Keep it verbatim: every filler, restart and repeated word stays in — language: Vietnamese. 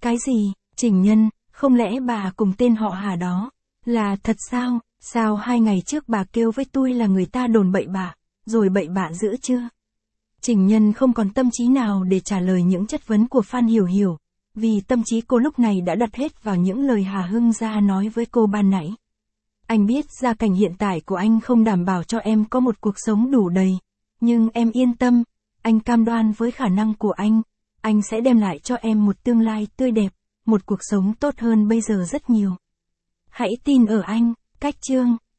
Cái gì, Trình Nhân, không lẽ bà cùng tên họ Hà đó, là thật sao, sao hai ngày trước bà kêu với tôi là người ta đồn bậy bạ, rồi bậy bạ dữ chưa? Trình Nhân không còn tâm trí nào để trả lời những chất vấn của Phan Hiểu Hiểu, vì tâm trí cô lúc này đã đặt hết vào những lời Hà Hưng Gia nói với cô ban nãy. Anh biết gia cảnh hiện tại của anh không đảm bảo cho em có một cuộc sống đủ đầy, nhưng em yên tâm, anh cam đoan với khả năng của anh, anh sẽ đem lại cho em một tương lai tươi đẹp, một cuộc sống tốt hơn bây giờ rất nhiều. Hãy tin ở anh, cách chương.